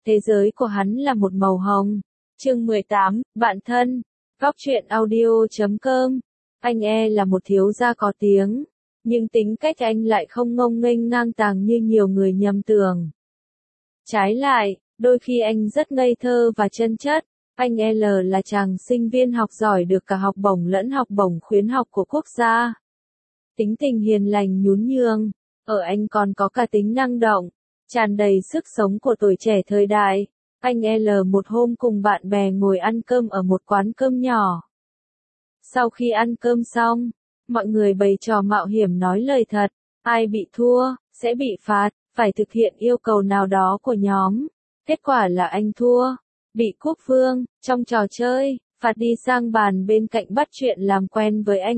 Thế giới của hắn là một màu hồng. Chương 18, bạn thân. Góc truyện audio.com. Anh là một thiếu gia có tiếng, nhưng tính cách anh lại không ngông nghênh ngang tàng như nhiều người nhầm tưởng. Trái lại, đôi khi anh rất ngây thơ và chân chất. Anh là chàng sinh viên học giỏi được cả học bổng lẫn học bổng khuyến học của quốc gia. Tính tình hiền lành nhún nhường, ở anh còn có cả tính năng động, tràn đầy sức sống của tuổi trẻ thời đại. Anh một hôm cùng bạn bè ngồi ăn cơm ở một quán cơm nhỏ. Sau khi ăn cơm xong, mọi người bày trò mạo hiểm nói lời thật, ai bị thua, sẽ bị phạt, phải thực hiện yêu cầu nào đó của nhóm. Kết quả là anh thua, bị quốc vương, trong trò chơi, phạt đi sang bàn bên cạnh bắt chuyện làm quen với anh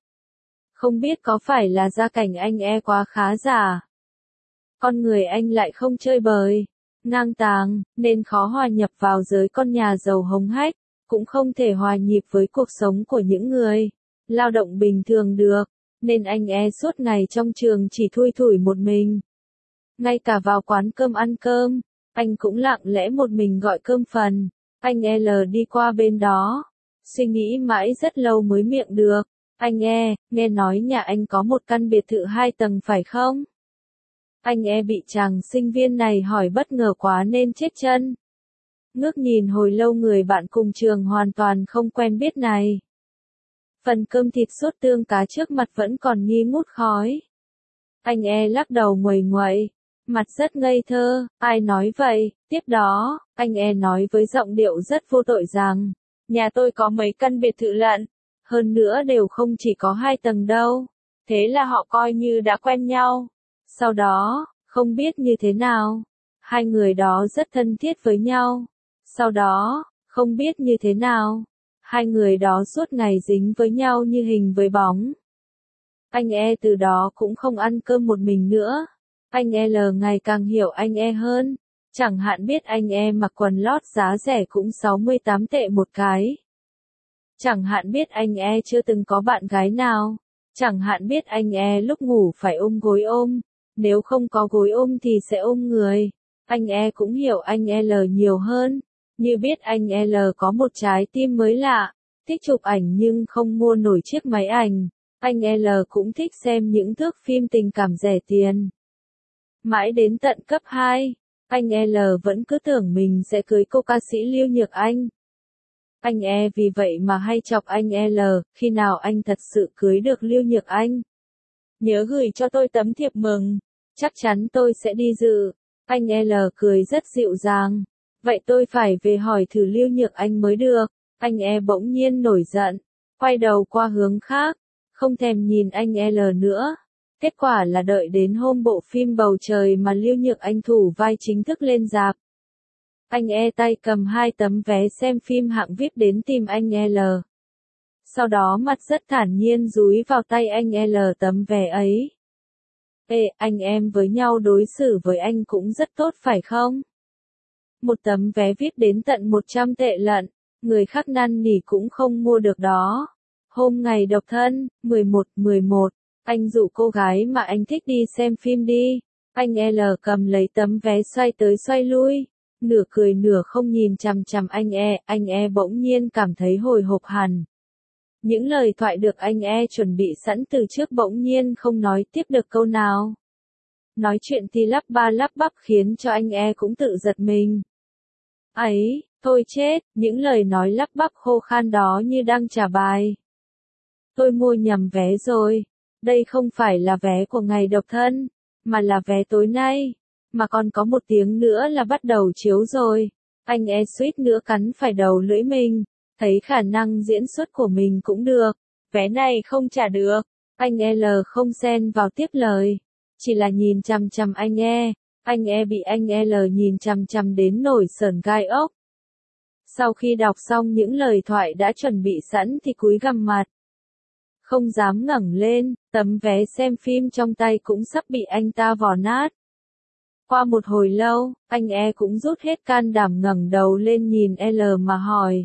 Không biết có phải là gia cảnh anh quá khá giả. Con người anh lại không chơi bời, ngang tàng, nên khó hòa nhập vào giới con nhà giàu hống hách, cũng không thể hòa nhịp với cuộc sống của những người lao động bình thường được, nên anh suốt ngày trong trường chỉ thui thủi một mình. Ngay cả vào quán cơm ăn cơm, anh cũng lặng lẽ một mình gọi cơm phần. Anh đi qua bên đó, suy nghĩ mãi rất lâu mới miệng được. Anh nghe nói nhà anh có một căn biệt thự 2 tầng phải không? Anh bị chàng sinh viên này hỏi bất ngờ quá nên chết chân. Ngước nhìn hồi lâu người bạn cùng trường hoàn toàn không quen biết này. Phần cơm thịt sốt tương cá trước mặt vẫn còn nghi ngút khói. Anh lắc đầu nguầy nguậy, mặt rất ngây thơ, ai nói vậy? Tiếp đó, anh nói với giọng điệu rất vô tội rằng, nhà tôi có mấy căn biệt thự lận, hơn nữa đều không chỉ có 2 tầng đâu. Thế là họ coi như đã quen nhau. Sau đó, không biết như thế nào, hai người đó rất thân thiết với nhau. Sau đó, không biết như thế nào, hai người đó suốt ngày dính với nhau như hình với bóng. Anh từ đó cũng không ăn cơm một mình nữa. Anh ngày càng hiểu anh hơn. Chẳng hạn biết anh mặc quần lót giá rẻ cũng 68 tệ một cái. Chẳng hạn biết anh chưa từng có bạn gái nào. Chẳng hạn biết anh lúc ngủ phải ôm gối ôm. Nếu không có gối ôm thì sẽ ôm người. Anh cũng hiểu anh nhiều hơn. Như biết anh có một trái tim mới lạ. Thích chụp ảnh nhưng không mua nổi chiếc máy ảnh. Anh cũng thích xem những thước phim tình cảm rẻ tiền. Mãi đến tận cấp 2, anh vẫn cứ tưởng mình sẽ cưới cô ca sĩ Lưu Nhược Anh. Anh vì vậy mà hay chọc anh khi nào anh thật sự cưới được Lưu Nhược Anh. Nhớ gửi cho tôi tấm thiệp mừng, chắc chắn tôi sẽ đi dự. Anh cười rất dịu dàng. Vậy tôi phải về hỏi thử Lưu Nhược Anh mới được. Anh bỗng nhiên nổi giận, quay đầu qua hướng khác, không thèm nhìn anh nữa. Kết quả là đợi đến hôm bộ phim Bầu Trời mà Lưu Nhược Anh thủ vai chính thức lên rạp. Anh tay cầm 2 tấm vé xem phim hạng VIP đến tìm anh Sau đó mặt rất thản nhiên dúi vào tay anh tấm vé ấy. Anh em với nhau đối xử với anh cũng rất tốt phải không? Một tấm vé VIP đến tận 100 tệ lận, người khác năn nỉ cũng không mua được đó. Hôm ngày độc thân, 11/11, anh dụ cô gái mà anh thích đi xem phim đi. Anh cầm lấy tấm vé xoay tới xoay lui, nửa cười nửa không nhìn chằm chằm anh bỗng nhiên cảm thấy hồi hộp hẳn. Những lời thoại được anh chuẩn bị sẵn từ trước bỗng nhiên không nói tiếp được câu nào. Nói chuyện thì lắp ba lắp bắp khiến cho anh cũng tự giật mình. Ấy, thôi chết, những lời nói lắp bắp khô khan đó như đang trả bài. Tôi mua nhầm vé rồi. Đây không phải là vé của ngày độc thân, mà là vé tối nay. Mà còn có 1 tiếng nữa là bắt đầu chiếu rồi. Anh suýt nữa cắn phải đầu lưỡi mình. Thấy khả năng diễn xuất của mình cũng được. Vé này không trả được. Anh không xen vào tiếp lời. Chỉ là nhìn chằm chằm anh Anh bị anh nhìn chằm chằm đến nổi sởn gai ốc. Sau khi đọc xong những lời thoại đã chuẩn bị sẵn thì cúi gằm mặt. Không dám ngẩng lên, tấm vé xem phim trong tay cũng sắp bị anh ta vò nát. Qua một hồi lâu, anh cũng rút hết can đảm ngẩng đầu lên nhìn mà hỏi.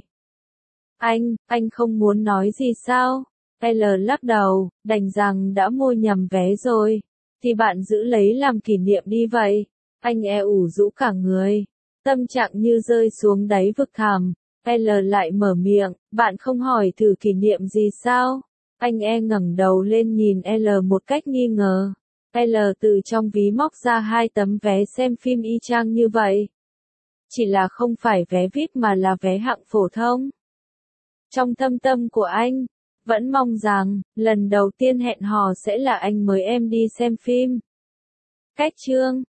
Anh không muốn nói gì sao? Lắc đầu, đành rằng đã mua nhầm vé rồi. Thì bạn giữ lấy làm kỷ niệm đi vậy. Anh ủ rũ cả người. Tâm trạng như rơi xuống đáy vực thẳm. L lại mở miệng, bạn không hỏi thử kỷ niệm gì sao? Anh ngẩng đầu lên nhìn L một cách nghi ngờ. L từ trong ví móc ra 2 tấm vé xem phim y chang như vậy. Chỉ là không phải vé VIP mà là vé hạng phổ thông. Trong thâm tâm của anh, vẫn mong rằng, lần đầu tiên hẹn hò sẽ là anh mời em đi xem phim. Cách chương